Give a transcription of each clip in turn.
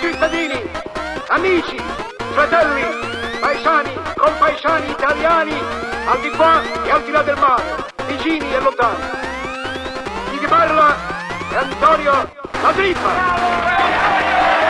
cittadini, amici, fratelli, paesani, compaesani italiani, al di qua e al di là del mare, vicini e lontani. Chi vi parla è Antonio La Trippa.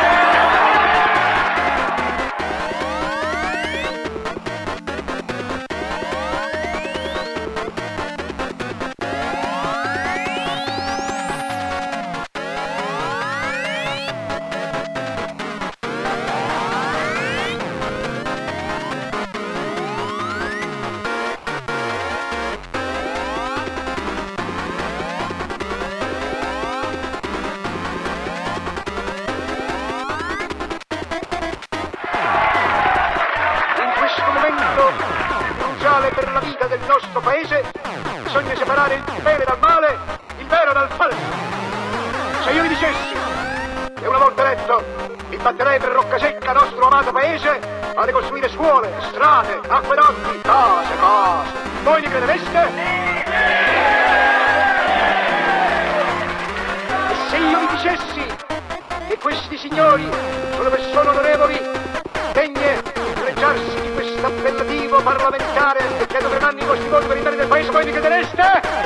Per la vita del nostro paese bisogna separare il bene dal male, il vero dal falso. Se io vi dicessi che una volta eletto mi batterei per Roccasecca, nostro amato paese, a ricostruire scuole, strade, acquedotti, cose, voi mi credereste? E se io vi dicessi che questi signori sono persone onorevoli, degne di fregiarsi di questo appellativo parlamentare e che dovranno i vostri voti per il bene del paese, voi mi credereste?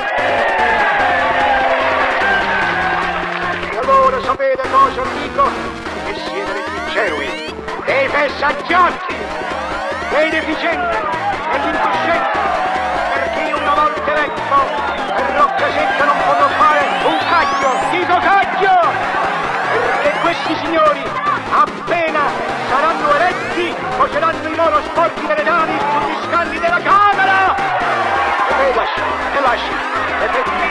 E allora sapete cosa vi dico? Che siete degli ingenui, dei messaggiati, dei deficienti, degli incoscienti, perché io una volta eletto per Roccasecca non potrò fare un cacchio, dico cacchio! Perché questi signori appena saranno eletti poseranno i loro sporchi venerali sugli scalli della Camera! E lasci,